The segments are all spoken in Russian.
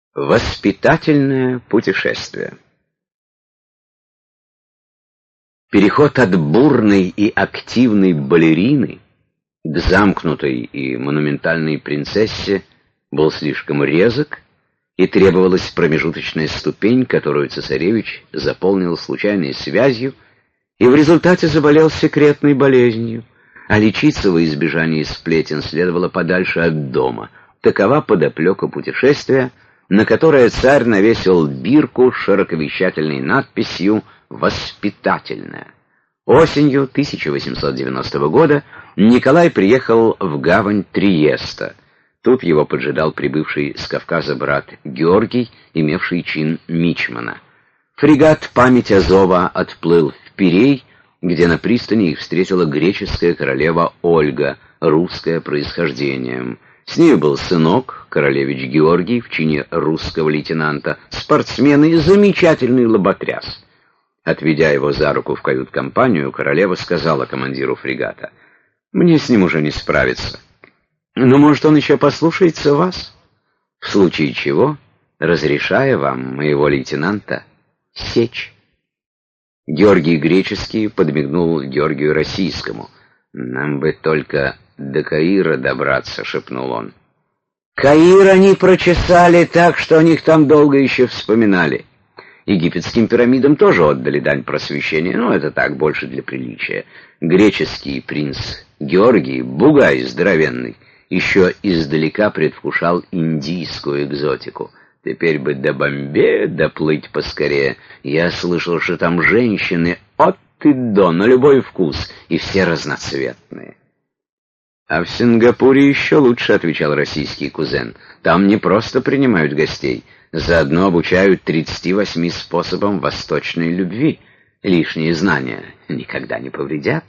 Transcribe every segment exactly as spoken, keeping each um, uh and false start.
Воспитательное путешествие. Переход от бурной и активной балерины к замкнутой и монументальной принцессе был слишком резок, и требовалась промежуточная ступень, которую цесаревич заполнил случайной связью и в результате заболел секретной болезнью, а лечиться во избежание сплетен следовало подальше от дома. Такова подоплека путешествия, на которое царь навесил бирку с широковещательной надписью «Воспитательная». Осенью тысяча восемьсот девяностого года Николай приехал в гавань Триеста. Тут его поджидал прибывший с Кавказа брат Георгий, имевший чин мичмана. Фрегат «Память Азова» отплыл в Пирей, где на пристани их встретила греческая королева Ольга, русское происхождением. С нею был сынок, королевич Георгий, в чине русского лейтенанта, спортсмен и замечательный лоботряс. Отведя его за руку в кают-компанию, королева сказала командиру фрегата: «Мне с ним уже не справиться. Но, может, он еще послушается вас? В случае чего, разрешая вам моего лейтенанта сечь». Георгий Греческий подмигнул Георгию Российскому. «Нам бы только до Каира добраться», — шепнул он. «Каир они прочесали так, что о них там долго еще вспоминали. Египетским пирамидам тоже отдали дань просвещения, но это так, больше для приличия. Греческий принц Георгий, бугай здоровенный, еще издалека предвкушал индийскую экзотику. Теперь бы до Бомбея доплыть поскорее. Я слышал, что там женщины от и до, на любой вкус, и все разноцветные». «А в Сингапуре еще лучше», — отвечал российский кузен. «Там не просто принимают гостей, заодно обучают тридцати восьми способам восточной любви. Лишние знания никогда не повредят».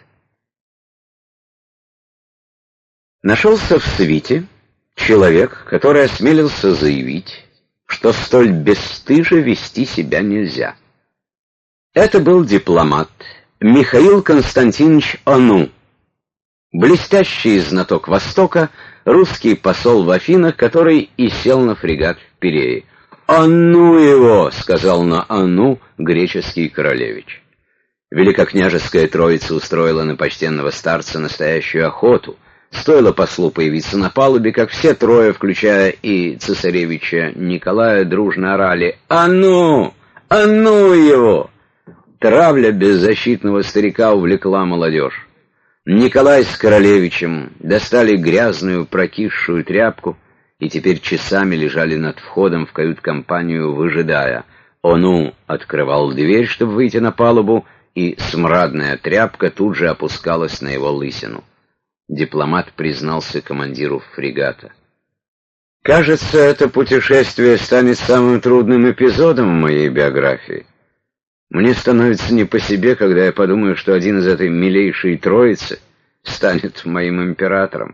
Нашелся в свите человек, который осмелился заявить, что столь бесстыже вести себя нельзя. Это был дипломат Михаил Константинович Ону, блестящий знаток Востока, русский посол в Афинах, который и сел на фрегат в Пирее. «А ну его!» — сказал на «Ану» греческий королевич. Великокняжеская троица устроила на почтенного старца настоящую охоту. Стоило послу появиться на палубе, как все трое, включая и цесаревича Николая, дружно орали: «А ну! А ну его!» Травля беззащитного старика увлекла молодежь. Николай с королевичем достали грязную прокисшую тряпку и теперь часами лежали над входом в кают-компанию, выжидая. Ону открывал дверь, чтобы выйти на палубу, и смрадная тряпка тут же опускалась на его лысину. Дипломат признался командиру фрегата: «Кажется, это путешествие станет самым трудным эпизодом в моей биографии. Мне становится не по себе, когда я подумаю, что один из этой милейшей троицы станет моим императором».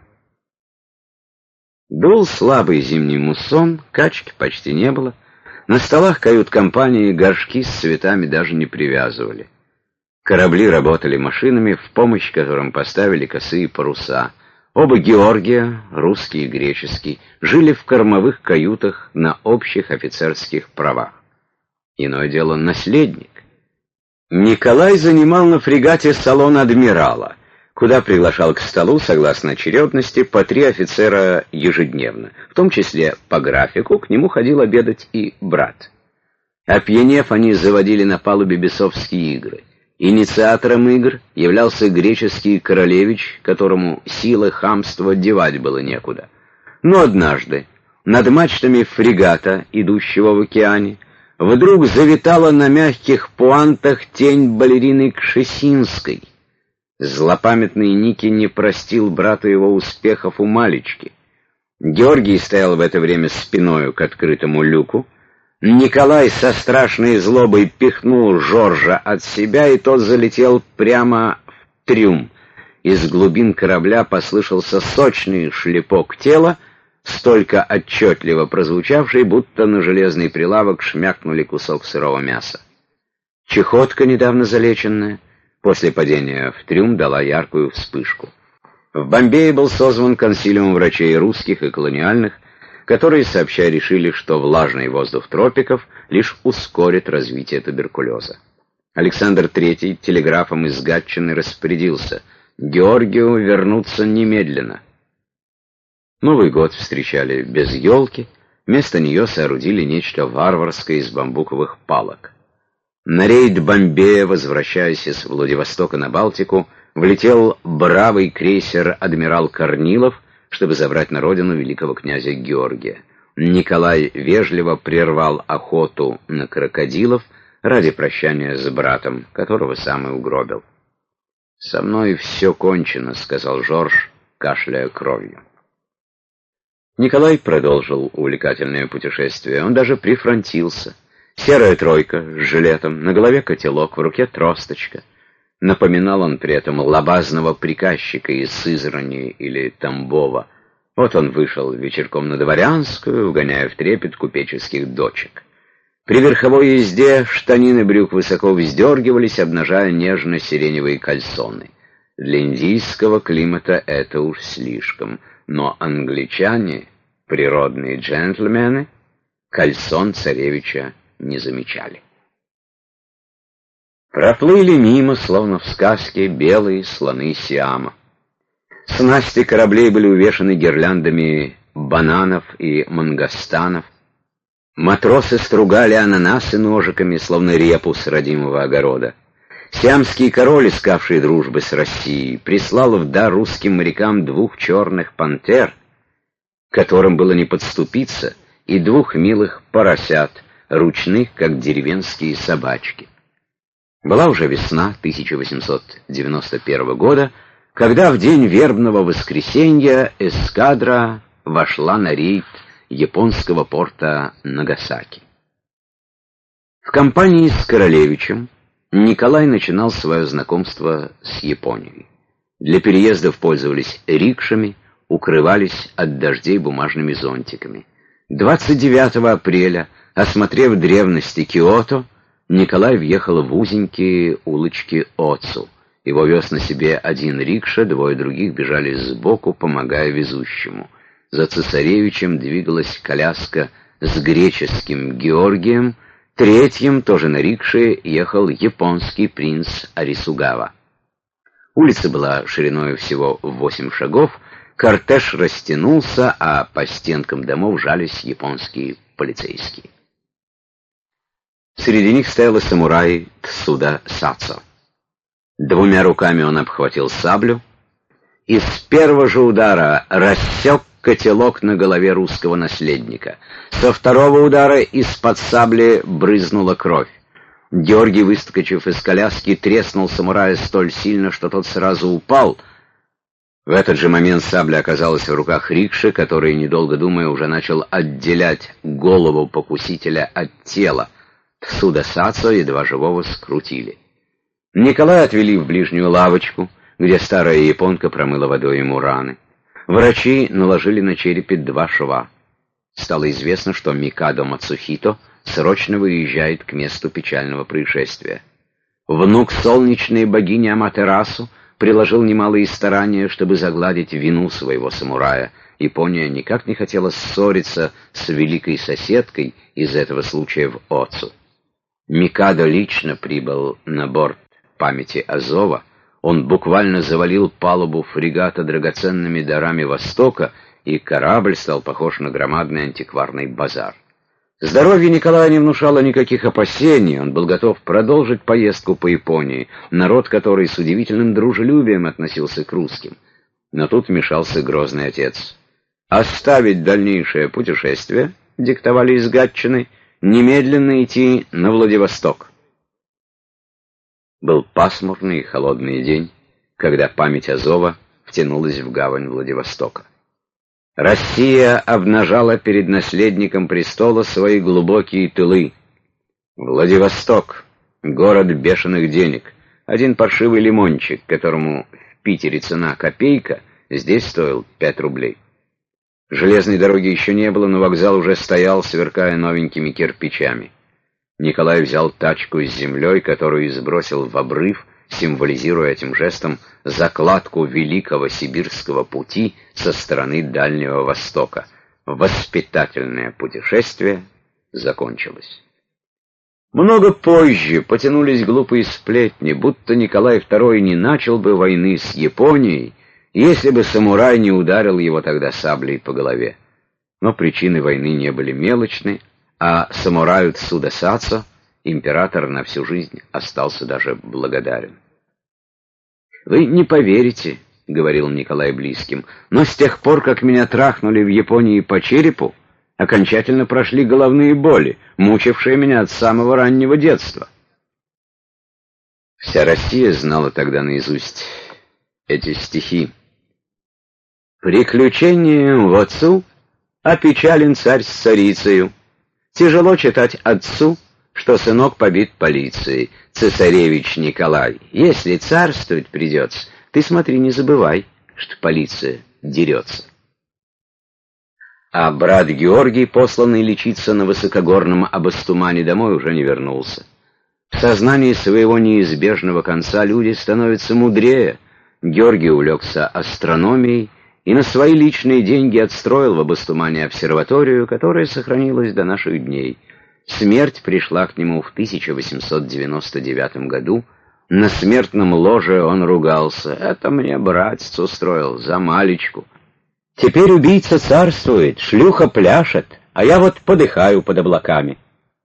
Дул слабый зимний муссон, качки почти не было. На столах кают-компании горшки с цветами даже не привязывали. Корабли работали машинами, в помощь которым поставили косые паруса. Оба Георгия, русский и греческий, жили в кормовых каютах на общих офицерских правах. Иное дело наследник. Николай занимал на фрегате салон адмирала, куда приглашал к столу, согласно очередности, по три офицера ежедневно. В том числе по графику к нему ходил обедать и брат. Опьянев, они заводили на палубе бесовские игры. Инициатором игр являлся греческий королевич, которому силы хамства девать было некуда. Но однажды над мачтами фрегата, идущего в океане, вдруг завитала на мягких пуантах тень балерины Кшесинской. Злопамятный Ники не простил брату его успехов у Малечки. Георгий стоял в это время спиною к открытому люку. Николай со страшной злобой пихнул Жоржа от себя, и тот залетел прямо в трюм. Из глубин корабля послышался сочный шлепок тела, столько отчетливо прозвучавший, будто на железный прилавок шмякнули кусок сырого мяса. Чехотка, недавно залеченная, после падения в трюм дала яркую вспышку. В Бомбее был созван консилиум врачей русских и колониальных. которые сообща решили, что влажный воздух тропиков лишь ускорит развитие туберкулеза. Александр Третий телеграфом из Гатчины распорядился Георгию вернуться немедленно. Новый год встречали без елки, вместо нее соорудили нечто варварское из бамбуковых палок. На рейд Бомбея, возвращаясь из Владивостока на Балтику, влетел бравый крейсер «Адмирал Корнилов», чтобы забрать на родину великого князя Георгия. Николай вежливо прервал охоту на крокодилов ради прощания с братом, которого сам и угробил. «Со мной все кончено», — сказал Жорж, кашляя кровью. Николай продолжил увлекательное путешествие. Он даже прифронтился. Серая тройка с жилетом, на голове котелок, в руке тросточка. Напоминал он при этом лабазного приказчика из Сызрани или Тамбова. Вот он вышел вечерком на Дворянскую, угоняя в трепет купеческих дочек. При верховой езде штанины брюк высоко вздергивались, обнажая нежно-сиреневые кальсоны. Для индийского климата это уж слишком, но англичане, природные джентльмены, кальсон царевича не замечали. Проплыли мимо, словно в сказке, белые слоны Сиама. Снасти кораблей были увешаны гирляндами бананов и мангостанов. Матросы стругали ананасы ножиками, словно репу с родимого огорода. Сиамский король, искавший дружбы с Россией, прислал в дар русским морякам двух черных пантер, которым было не подступиться, и двух милых поросят, ручных, как деревенские собачки. Была уже весна тысяча восемьсот девяносто первого года, когда в день вербного воскресенья эскадра вошла на рейд японского порта Нагасаки. В компании с Королевичем Николай начинал свое знакомство с Японией. Для переездов пользовались рикшами, укрывались от дождей бумажными зонтиками. двадцать девятого апреля, осмотрев древности Киото, Николай въехал в узенькие улочки Оцу. Его вез на себе один рикша, двое других бежали сбоку, помогая везущему. За цесаревичем двигалась коляска с греческим Георгием, третьим, тоже на рикше, ехал японский принц Арисугава. Улица была шириной всего в восемь шагов, кортеж растянулся, а по стенкам домов жались японские полицейские. Среди них стоял самурай Тсуда Сацо. Двумя руками он обхватил саблю и с первого же удара рассек котелок на голове русского наследника. Со второго удара из-под сабли брызнула кровь. Георгий, выскочив из коляски, треснул самурая столь сильно, что тот сразу упал. В этот же момент сабля оказалась в руках рикши, который, недолго думая, уже начал отделять голову покусителя от тела. Тсуда Сацо едва живого скрутили. Николая отвели в ближнюю лавочку, где старая японка промыла водой ему раны. Врачи наложили на черепе два шва. Стало известно, что Микадо Мацухито срочно выезжает к месту печального происшествия. Внук солнечной богини Аматерасу приложил немалые старания, чтобы загладить вину своего самурая. Япония никак не хотела ссориться с великой соседкой из этого случая в Оцу. Микадо лично прибыл на борт памяти Азова. Он буквально завалил палубу фрегата драгоценными дарами Востока, и корабль стал похож на громадный антикварный базар. Здоровье Николая не внушало никаких опасений, он был готов продолжить поездку по Японии, народ который с удивительным дружелюбием относился к русским. Но тут вмешался грозный отец. «Оставить дальнейшее путешествие», — диктовали из Гатчины, — «немедленно идти на Владивосток». Был пасмурный и холодный день, когда память Азова втянулась в гавань Владивостока. Россия обнажала перед наследником престола свои глубокие тылы. Владивосток — город бешеных денег. Один паршивый лимончик, которому в Питере цена копейка, здесь стоил пять рублей. Железной дороги еще не было, но вокзал уже стоял, сверкая новенькими кирпичами. Николай взял тачку с землей, которую сбросил в обрыв, символизируя этим жестом закладку великого сибирского пути со стороны Дальнего Востока. воспитательное путешествие закончилось. Много позже потянулись глупые сплетни, будто Николай второй не начал бы войны с Японией, если бы самурай не ударил его тогда саблей по голове. Но причины войны не были мелочны, а самураю Цудесацо император на всю жизнь остался даже благодарен. «Вы не поверите», — говорил Николай близким, «но с тех пор, как меня трахнули в Японии по черепу, окончательно прошли головные боли, мучившие меня от самого раннего детства». Вся Россия знала тогда наизусть эти стихи. «Приключением в отцу опечален царь с царицею. Тяжело читать отцу, что сынок побит полицией. Цесаревич Николай, если царствовать придется, ты смотри, не забывай, что полиция дерется». А брат Георгий, посланный лечиться на высокогорном Абастумане, домой уже не вернулся. В сознании своего неизбежного конца люди становятся мудрее. Георгий увлекся астрономией и на свои личные деньги отстроил в Абастумане обсерваторию, которая сохранилась до наших дней. Смерть пришла к нему в тысяча восемьсот девяносто девятом году. На смертном ложе он ругался: «Это мне братец устроил за малечку. Теперь убийца царствует, шлюха пляшет, а я вот подыхаю под облаками».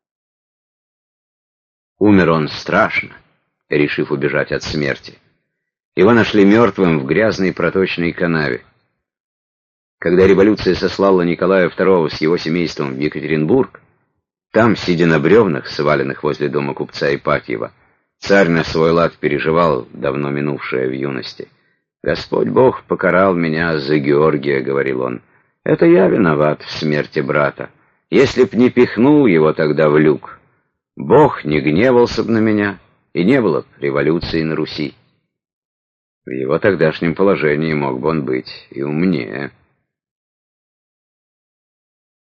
Умер он страшно, решив убежать от смерти. Его нашли мертвым в грязной проточной канаве. Когда революция сослала Николая второго с его семейством в Екатеринбург, там, сидя на бревнах, сваленных возле дома купца Ипатьева, царь на свой лад переживал давно минувшее в юности. «Господь Бог покарал меня за Георгия», — говорил он. «Это я виноват в смерти брата. Если б не пихнул его тогда в люк, Бог не гневался бы на меня, и не было б революции на Руси». В его тогдашнем положении мог бы он быть и умнее.